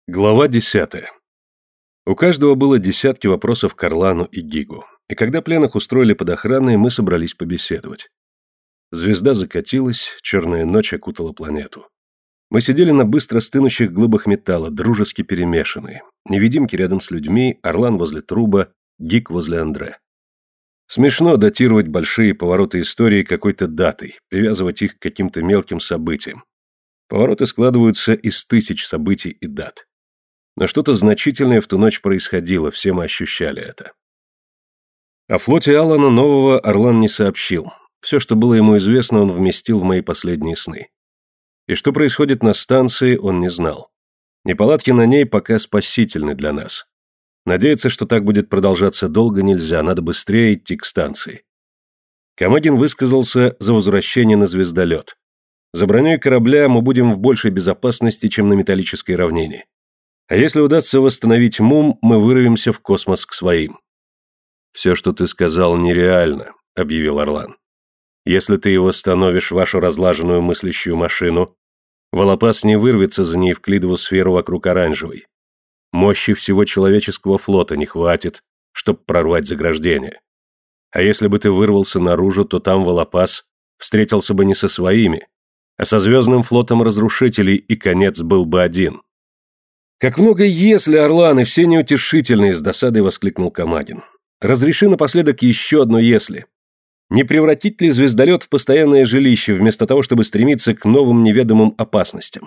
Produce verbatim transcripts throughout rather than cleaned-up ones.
Глава десятая. У каждого было десятки вопросов к Орлану и Гигу, и когда пленных устроили под охраной, мы собрались побеседовать. Звезда закатилась, черная ночь окутала планету. Мы сидели на быстро стынущих глыбах металла, дружески перемешанные. Невидимки рядом с людьми, Орлан возле труба, Гиг возле Андре. Смешно датировать большие повороты истории какой-то датой, привязывать их к каким-то мелким событиям. Повороты складываются из тысяч событий и дат. Но что-то значительное в ту ночь происходило, все мы ощущали это. О флоте Алана Нового Орлан не сообщил. Все, что было ему известно, он вместил в мои последние сны. И что происходит на станции, он не знал. Неполадки на ней пока спасительны для нас. Надеяться, что так будет продолжаться долго, нельзя, надо быстрее идти к станции. Камагин высказался за возвращение на звездолет. За броней корабля мы будем в большей безопасности, чем на металлической равнине. А если удастся восстановить МУМ, мы вырвемся в космос к своим. «Все, что ты сказал, нереально», — объявил Орлан. «Если ты и восстановишь вашу разлаженную мыслящую машину, Волопас не вырвется за ней в клидову сферу вокруг оранжевой. Мощи всего человеческого флота не хватит, чтобы прорвать заграждение. А если бы ты вырвался наружу, то там Волопас встретился бы не со своими, а со звездным флотом разрушителей, и конец был бы один». «Как много «если», Орлан, и все неутешительные!» — с досадой воскликнул Камагин. «Разреши напоследок еще одно «если». Не превратить ли звездолет в постоянное жилище, вместо того, чтобы стремиться к новым неведомым опасностям?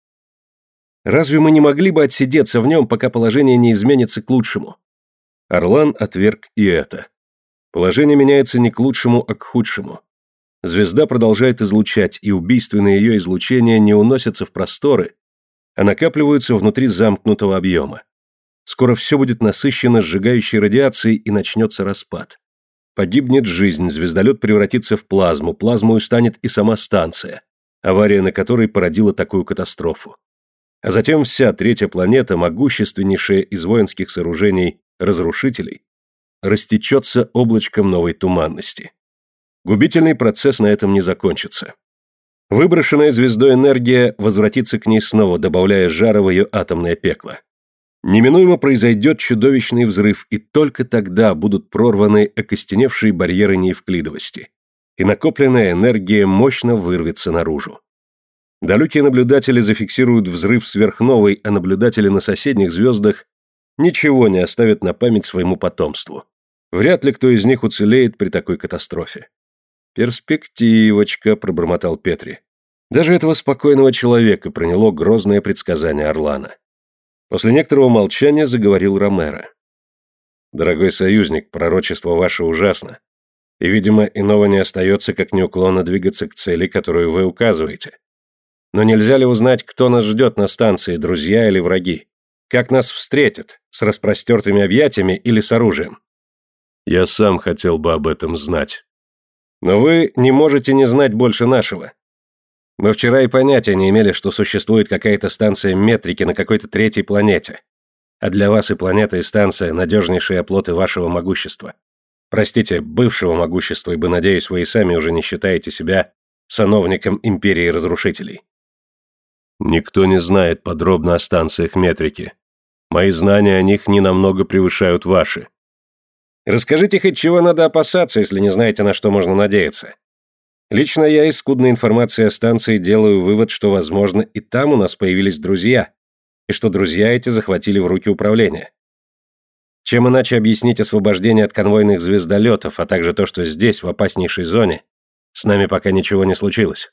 Разве мы не могли бы отсидеться в нем, пока положение не изменится к лучшему?» Орлан отверг и это. Положение меняется не к лучшему, а к худшему. Звезда продолжает излучать, и убийственные ее излучения не уносятся в просторы, а накапливаются внутри замкнутого объема. Скоро все будет насыщено сжигающей радиацией, и начнется распад. Погибнет жизнь, звездолет превратится в плазму, плазмой станет и сама станция, авария на которой породила такую катастрофу. А затем вся третья планета, могущественнейшая из воинских сооружений разрушителей, растечется облачком новой туманности. Губительный процесс на этом не закончится. Выброшенная звездой энергия возвратится к ней снова, добавляя жара в ее атомное пекло. Неминуемо произойдет чудовищный взрыв, и только тогда будут прорваны окостеневшие барьеры неевклидовости, и накопленная энергия мощно вырвется наружу. Далекие наблюдатели зафиксируют взрыв сверхновой, а наблюдатели на соседних звездах ничего не оставят на память своему потомству. Вряд ли кто из них уцелеет при такой катастрофе. «Перспективочка», — пробормотал Петри. Даже этого спокойного человека проняло грозное предсказание Орлана. После некоторого молчания заговорил Ромеро. «Дорогой союзник, пророчество ваше ужасно, и, видимо, иного не остается, как неуклонно двигаться к цели, которую вы указываете. Но нельзя ли узнать, кто нас ждет на станции, друзья или враги? Как нас встретят, с распростертыми объятиями или с оружием?» «Я сам хотел бы об этом знать». «Но вы не можете не знать больше нашего. Мы вчера и понятия не имели, что существует какая-то станция метрики на какой-то третьей планете. А для вас и планета, и станция – надежнейшие оплоты вашего могущества. Простите, бывшего могущества, ибо, надеюсь, вы и сами уже не считаете себя сановником империи разрушителей». «Никто не знает подробно о станциях метрики. Мои знания о них ненамного превышают ваши». «Расскажите хоть, чего надо опасаться, если не знаете, на что можно надеяться. Лично я из скудной информации о станции делаю вывод, что, возможно, и там у нас появились друзья, и что друзья эти захватили в руки управление. Чем иначе объяснить освобождение от конвойных звездолетов, а также то, что здесь, в опаснейшей зоне, с нами пока ничего не случилось?»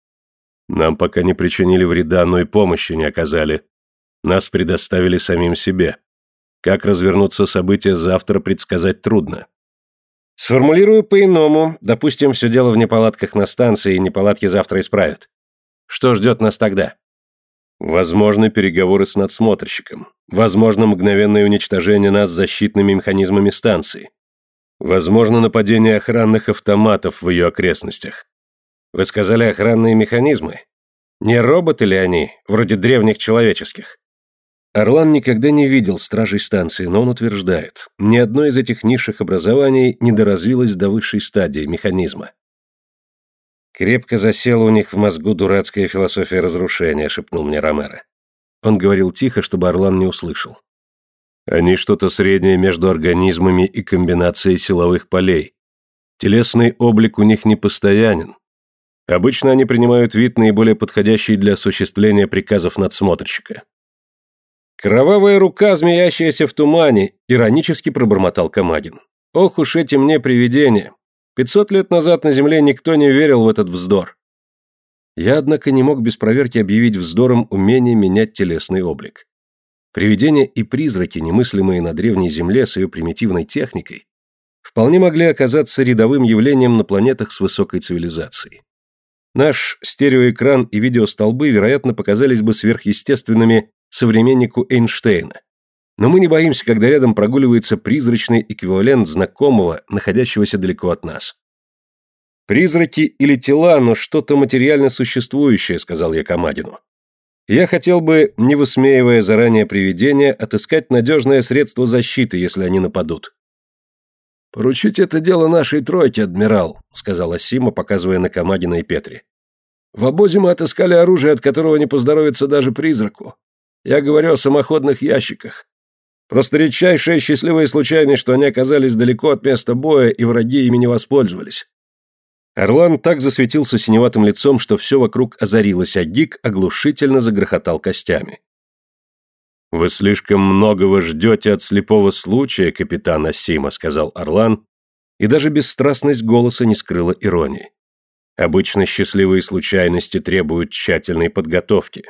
«Нам пока не причинили вреда, но и помощи не оказали. Нас предоставили самим себе. Как развернутся события завтра, предсказать трудно». «Сформулирую по-иному. Допустим, все дело в неполадках на станции, и неполадки завтра исправят. Что ждет нас тогда?» «Возможны переговоры с надсмотрщиком. Возможно мгновенное уничтожение нас защитными механизмами станции. Возможно нападение охранных автоматов в ее окрестностях». «Вы сказали охранные механизмы? Не роботы ли они, вроде древних человеческих?» Орлан никогда не видел стражей станции, но он утверждает, ни одно из этих низших образований не доразвилось до высшей стадии механизма. «Крепко засела у них в мозгу дурацкая философия разрушения», — шепнул мне Ромеро. Он говорил тихо, чтобы Орлан не услышал. Они что-то среднее между организмами и комбинацией силовых полей. Телесный облик у них непостоянен. Обычно они принимают вид наиболее подходящий для осуществления приказов надсмотрщика. «Кровавая рука, змеящаяся в тумане», — иронически пробормотал Камагин. «Ох уж эти мне привидения! Пятьсот лет назад на Земле никто не верил в этот вздор». Я, однако, не мог без проверки объявить вздором умение менять телесный облик. Привидения и призраки, немыслимые на древней Земле с ее примитивной техникой, вполне могли оказаться рядовым явлением на планетах с высокой цивилизацией. Наш стереоэкран и видеостолбы, вероятно, показались бы сверхъестественными современнику Эйнштейна. Но мы не боимся, когда рядом прогуливается призрачный эквивалент знакомого, находящегося далеко от нас. «Призраки или тела, но что-то материально существующее», — сказал я Камагину. «Я хотел бы, не высмеивая заранее привидения, отыскать надежное средство защиты, если они нападут». «Поручите это дело нашей тройке, адмирал», — сказала Сима, показывая на Камагина и Петри. «В обозе мы отыскали оружие, от которого не поздоровится даже призраку. Я говорю о самоходных ящиках. Просто редчайшая счастливая случайность, что они оказались далеко от места боя, и враги ими не воспользовались». Орлан так засветился синеватым лицом, что все вокруг озарилось, а Гик оглушительно загрохотал костями. «Вы слишком многого ждете от слепого случая, капитан Асима», — сказал Орлан, и даже бесстрастность голоса не скрыла иронии. «Обычно счастливые случайности требуют тщательной подготовки».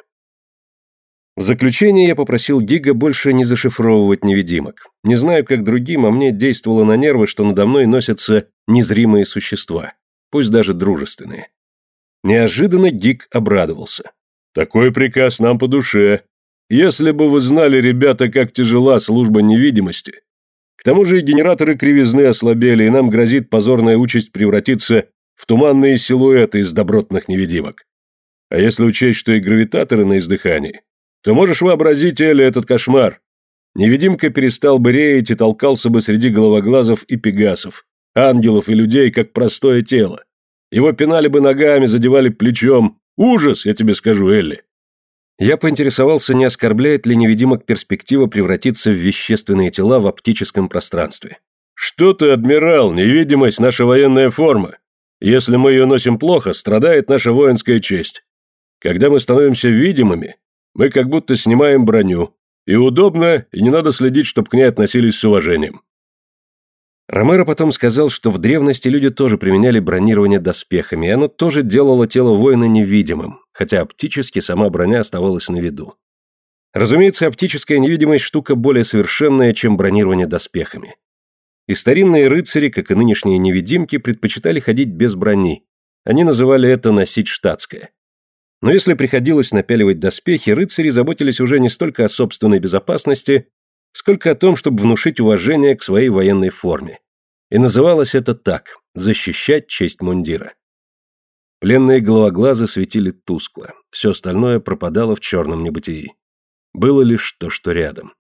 В заключение я попросил Гига больше не зашифровывать невидимок. Не знаю, как другим, а мне действовало на нервы, что надо мной носятся незримые существа, пусть даже дружественные. Неожиданно Гиг обрадовался. «Такой приказ нам по душе. Если бы вы знали, ребята, как тяжела служба невидимости. К тому же и генераторы кривизны ослабели, и нам грозит позорная участь превратиться в туманные силуэты из добротных невидимок. А если учесть, что и гравитаторы на издыхании, то можешь вообразить, Элли, этот кошмар. Невидимка перестал бы реять и толкался бы среди головоглазов и пегасов, ангелов и людей, как простое тело. Его пинали бы ногами, задевали плечом. Ужас, я тебе скажу, Элли». Я поинтересовался, не оскорбляет ли невидимок перспектива превратиться в вещественные тела в оптическом пространстве. «Что ты, адмирал, невидимость – наша военная форма. Если мы ее носим плохо, страдает наша воинская честь. Когда мы становимся видимыми, мы как будто снимаем броню. И удобно, и не надо следить, чтобы к ней относились с уважением». Ромеро потом сказал, что в древности люди тоже применяли бронирование доспехами, и оно тоже делало тело воина невидимым, хотя оптически сама броня оставалась на виду. Разумеется, оптическая невидимость штука более совершенная, чем бронирование доспехами. И старинные рыцари, как и нынешние невидимки, предпочитали ходить без брони. Они называли это носить штатское. Но если приходилось напяливать доспехи, рыцари заботились уже не столько о собственной безопасности, сколько о том, чтобы внушить уважение к своей военной форме. И называлось это так – защищать честь мундира. Пленные головоглазы светили тускло, все остальное пропадало в черном небытии. Было лишь то, что рядом.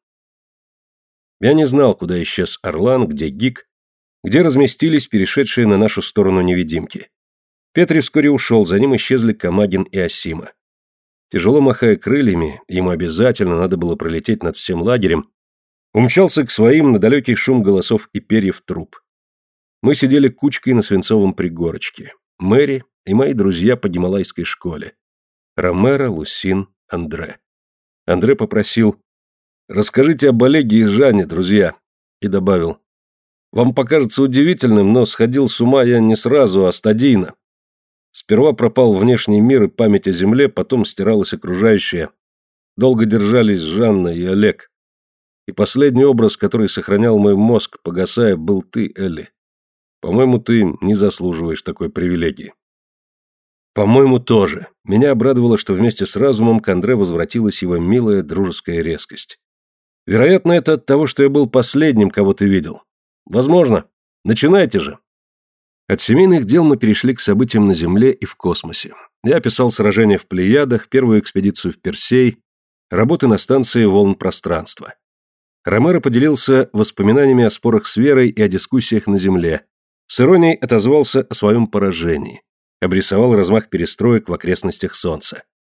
Я не знал, куда исчез Орлан, где Гик, где разместились перешедшие на нашу сторону невидимки. Петри вскоре ушел, за ним исчезли Камагин и Асима. Тяжело махая крыльями, ему обязательно надо было пролететь над всем лагерем, умчался к своим на далекий шум голосов и перьев труп. Мы сидели кучкой на свинцовом пригорочке. Мэри и мои друзья по гималайской школе. Ромеро, Лусин, Андре. Андре попросил: «Расскажите об Олеге и Жанне, друзья», и добавил: «Вам покажется удивительным, но сходил с ума я не сразу, а стадийно. Сперва пропал внешний мир и память о земле, потом стиралось окружающее. Долго держались Жанна и Олег. И последний образ, который сохранял мой мозг, погасая, был ты, Элли. По-моему, ты не заслуживаешь такой привилегии». По-моему, тоже. Меня обрадовало, что вместе с разумом к Андре возвратилась его милая дружеская резкость. Вероятно, это от того, что я был последним, кого ты видел. Возможно. Начинайте же. От семейных дел мы перешли к событиям на Земле и в космосе. Я описал сражения в Плеядах, первую экспедицию в Персей, работы на станции волн пространства. Ромеро поделился воспоминаниями о спорах с Верой и о дискуссиях на Земле. С иронией отозвался о своем поражении. Обрисовал размах перестроек в окрестностях Солнца.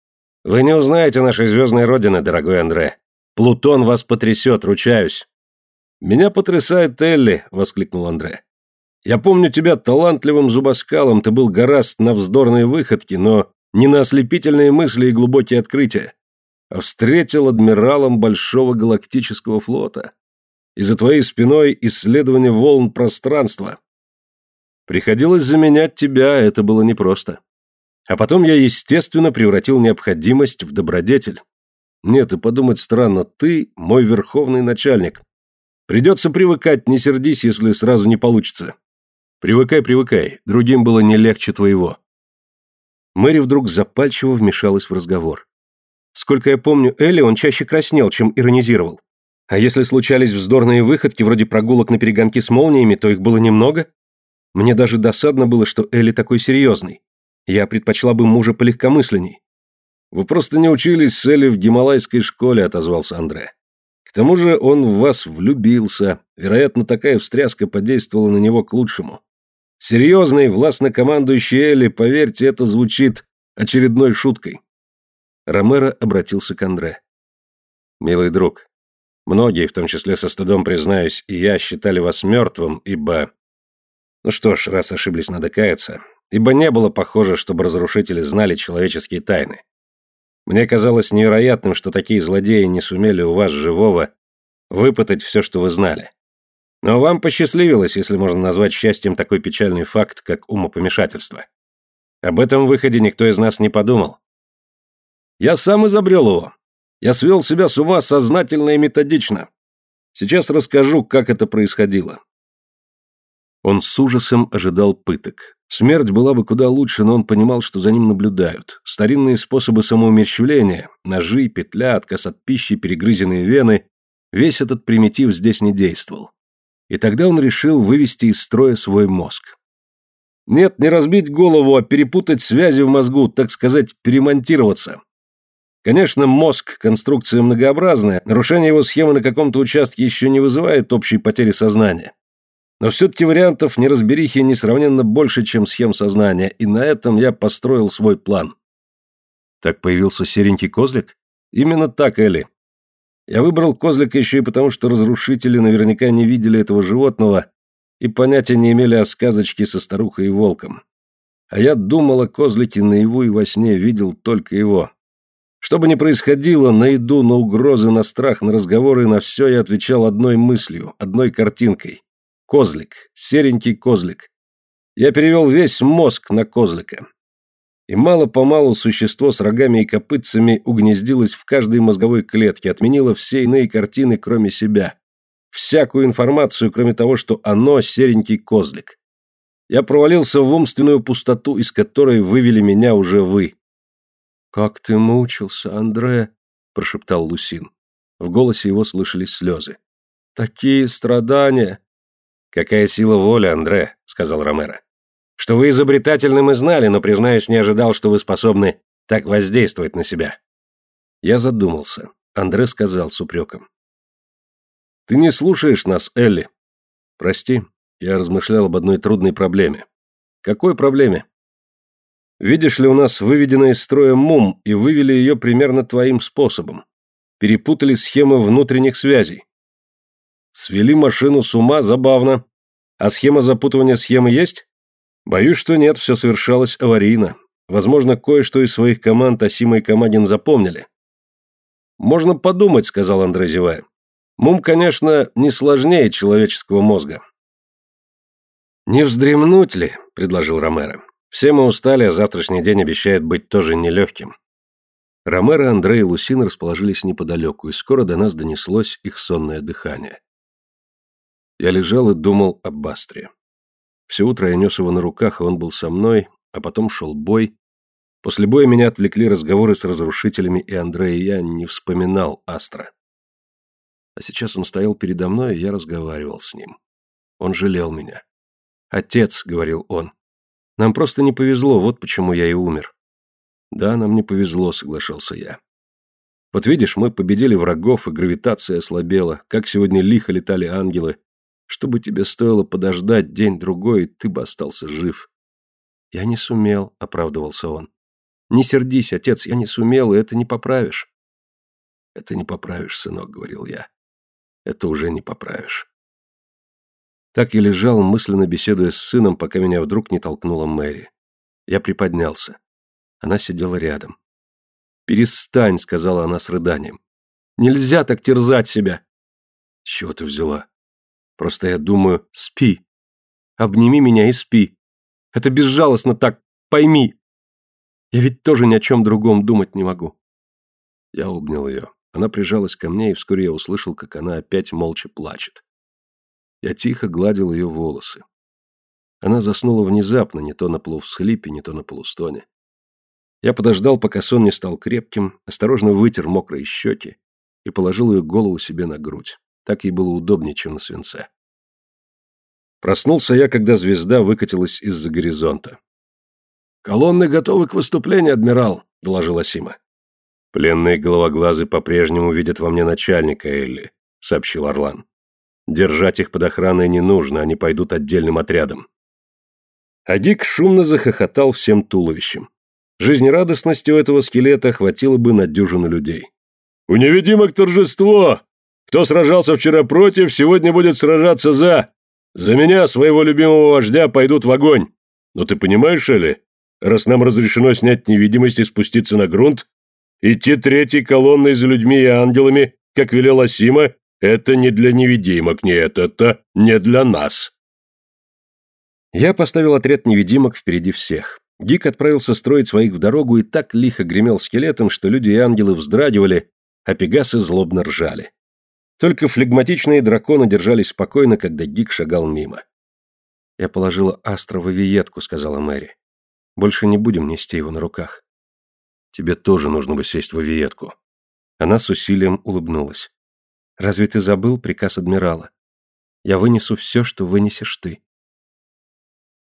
Вы не узнаете нашей звездной родины, дорогой Андре. Плутон вас потрясет, ручаюсь. Меня потрясает Элли, воскликнул Андре. Я помню тебя талантливым зубоскалом, ты был горазд на вздорные выходки, но не на ослепительные мысли и глубокие открытия, а встретил адмиралом Большого Галактического флота. И за твоей спиной исследование волн пространства. Приходилось заменять тебя, это было непросто. А потом я, естественно, превратил необходимость в добродетель. Нет, и подумать странно, ты мой верховный начальник. Придется привыкать, не сердись, если сразу не получится. Привыкай, привыкай, другим было не легче твоего. Мэри вдруг запальчиво вмешалась в разговор. Сколько я помню Элли, он чаще краснел, чем иронизировал. А если случались вздорные выходки, вроде прогулок на перегонки с молниями, то их было немного. Мне даже досадно было, что Элли такой серьезный. Я предпочла бы мужа полегкомысленней. Вы просто не учились с Элли в гималайской школе, отозвался Андре. К тому же он в вас влюбился. Вероятно, такая встряска подействовала на него к лучшему. Серьезный, властно командующий Элли, поверьте, это звучит очередной шуткой. Ромеро обратился к Андре. Милый друг, многие, в том числе со стыдом признаюсь, и я считали вас мертвым, ибо... Ну что ж, раз ошиблись, надо каяться. Ибо не было похоже, чтобы разрушители знали человеческие тайны. Мне казалось невероятным, что такие злодеи не сумели у вас живого выпытать все, что вы знали. Но вам посчастливилось, если можно назвать счастьем такой печальный факт, как умопомешательство. Об этом выходе никто из нас не подумал. Я сам изобрел его. Я свел себя с ума сознательно и методично. Сейчас расскажу, как это происходило. Он с ужасом ожидал пыток. Смерть была бы куда лучше, но он понимал, что за ним наблюдают. Старинные способы самоумерщвления, ножи, петля, отказ от пищи, перегрызенные вены, весь этот примитив здесь не действовал. И тогда он решил вывести из строя свой мозг. Нет, не разбить голову, а перепутать связи в мозгу, так сказать, перемонтироваться. Конечно, мозг – конструкция многообразная, нарушение его схемы на каком-то участке еще не вызывает общей потери сознания. Но все-таки вариантов неразберихи несравненно больше, чем схем сознания, и на этом я построил свой план. Так появился серенький козлик? Именно так, Элли. Я выбрал козлика еще и потому, что разрушители наверняка не видели этого животного и понятия не имели о сказочке со старухой и волком. А я думал о козлике наяву и во сне видел только его. Что бы ни происходило, на еду, на угрозы, на страх, на разговоры, на все я отвечал одной мыслью, одной картинкой. Козлик, серенький козлик. Я перевел весь мозг на козлика. И мало-помалу существо с рогами и копытцами угнездилось в каждой мозговой клетке, отменило все иные картины, кроме себя. Всякую информацию, кроме того, что оно серенький козлик. Я провалился в умственную пустоту, из которой вывели меня уже вы. «Как ты мучился, Андре!» – прошептал Лусин. В голосе его слышались слезы. «Такие страдания!» «Какая сила воли, Андре!» – сказал Ромеро. «Что вы изобретательны, мы знали, но, признаюсь, не ожидал, что вы способны так воздействовать на себя». Я задумался. Андре сказал с упреком. «Ты не слушаешь нас, Элли». «Прости, я размышлял об одной трудной проблеме». «Какой проблеме?» «Видишь ли, у нас выведена из строя МУМ, и вывели ее примерно твоим способом. Перепутали схемы внутренних связей». «Свели машину с ума, забавно. А схема запутывания схемы есть?» «Боюсь, что нет, все совершалось аварийно. Возможно, кое-что из своих команд Асима и Камагин запомнили». «Можно подумать», — сказал Андре, зевая. «МУМ, конечно, не сложнее человеческого мозга». «Не вздремнуть ли?» — предложил Ромеро. «Все мы устали, а завтрашний день обещает быть тоже нелегким». Ромеро, Андре и Лусин расположились неподалеку, и скоро до нас донеслось их сонное дыхание. Я лежал и думал об Астре. Все утро я нес его на руках, и он был со мной, а потом шел бой. После боя меня отвлекли разговоры с разрушителями, и Андре и я не вспоминал Астра. А сейчас он стоял передо мной, и я разговаривал с ним. Он жалел меня. «Отец», — говорил он, — «нам просто не повезло, вот почему я и умер». «Да, нам не повезло», — соглашался я. «Вот видишь, мы победили врагов, и гравитация ослабела, как сегодня лихо летали ангелы. Что бы тебе стоило подождать день-другой, ты бы остался жив». «Я не сумел», — оправдывался он. Не сердись, отец, я не сумел, и это не поправишь. Это не поправишь, сынок, говорил я. Это уже не поправишь. Так я лежал, мысленно беседуя с сыном, пока меня вдруг не толкнула Мэри. Я приподнялся. Она сидела рядом. «Перестань», — сказала она с рыданием. «Нельзя так терзать себя». «С чего ты взяла? Просто я думаю, спи. Обними меня и спи. Это безжалостно так, пойми. Я ведь тоже ни о чем другом думать не могу». Я обнял ее. Она прижалась ко мне, и вскоре я услышал, как она опять молча плачет. Я тихо гладил ее волосы. Она заснула внезапно, не то на полувсхлипе, не то на полустоне. Я подождал, пока сон не стал крепким, осторожно вытер мокрые щеки и положил ее голову себе на грудь. Так ей было удобнее, чем на свинце. Проснулся я, когда звезда выкатилась из-за горизонта. «Колонны готовы к выступлению, адмирал», — доложила Сима. «Пленные головоглазы по-прежнему видят во мне начальника, Элли», — сообщил Орлан. «Держать их под охраной не нужно, они пойдут отдельным отрядом». А Дик шумно захохотал всем туловищем. Жизнерадостности у этого скелета хватило бы на дюжину людей. «У невидимок торжество! Кто сражался вчера против, сегодня будет сражаться за! За меня, своего любимого вождя, пойдут в огонь! Но ты понимаешь, Элли, раз нам разрешено снять невидимость и спуститься на грунт, идти третьей колонной за людьми и ангелами, как велела Сима, это не для невидимок, нет, это не для нас!» Я поставил отряд невидимок впереди всех. Дик отправился строить своих в дорогу и так лихо гремел скелетом, что люди и ангелы вздрагивали, а пегасы злобно ржали. Только флегматичные драконы держались спокойно, когда Дик шагал мимо. «Я положила Астра в авиетку», — сказала Мэри. «Больше не будем нести его на руках». «Тебе тоже нужно бы сесть в авиетку». Она с усилием улыбнулась. «Разве ты забыл приказ адмирала? Я вынесу все, что вынесешь ты».